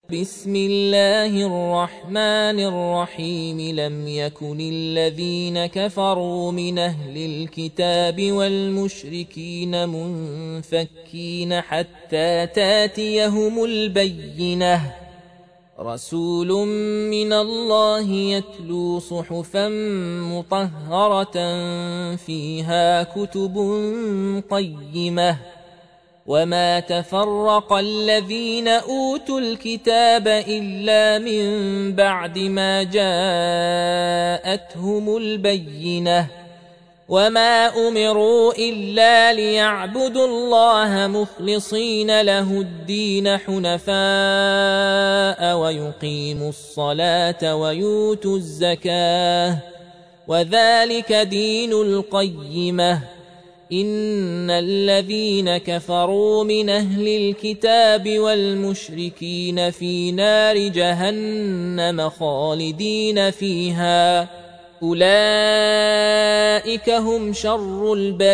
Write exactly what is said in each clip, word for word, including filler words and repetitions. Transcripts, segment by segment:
بسم الله الرحمن الرحيم لم يكن الذين كفروا من أهل الكتاب والمشركين منفكين حتى تاتيهم البينة رسول من الله يتلو صحفا مطهرة فيها كتب قيمة وما تفرق الذين أوتوا الكتاب إلا من بعد ما جاءتهم البينة وما أمروا إلا ليعبدوا الله مخلصين له الدين حنفاء ويقيموا الصلاة ويؤتوا الزكاة وذلك دين القيمة إن الذين كفروا من أهل الكتاب والمشركين في نار جهنم خالدين فيها أولئك هم شر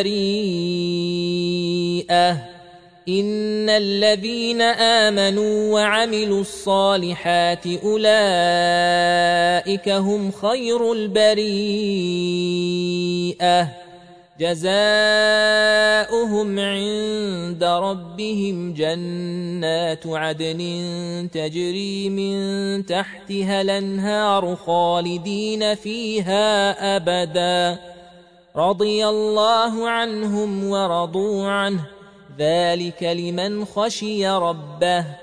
البريئة إن الذين آمنوا وعملوا الصالحات أولئك هم خير البريئة جزاؤهم عند ربهم جنات عدن تجري من تحتها الأنهار خالدين فيها أبدا رضي الله عنهم ورضوا عنه ذلك لمن خشي ربه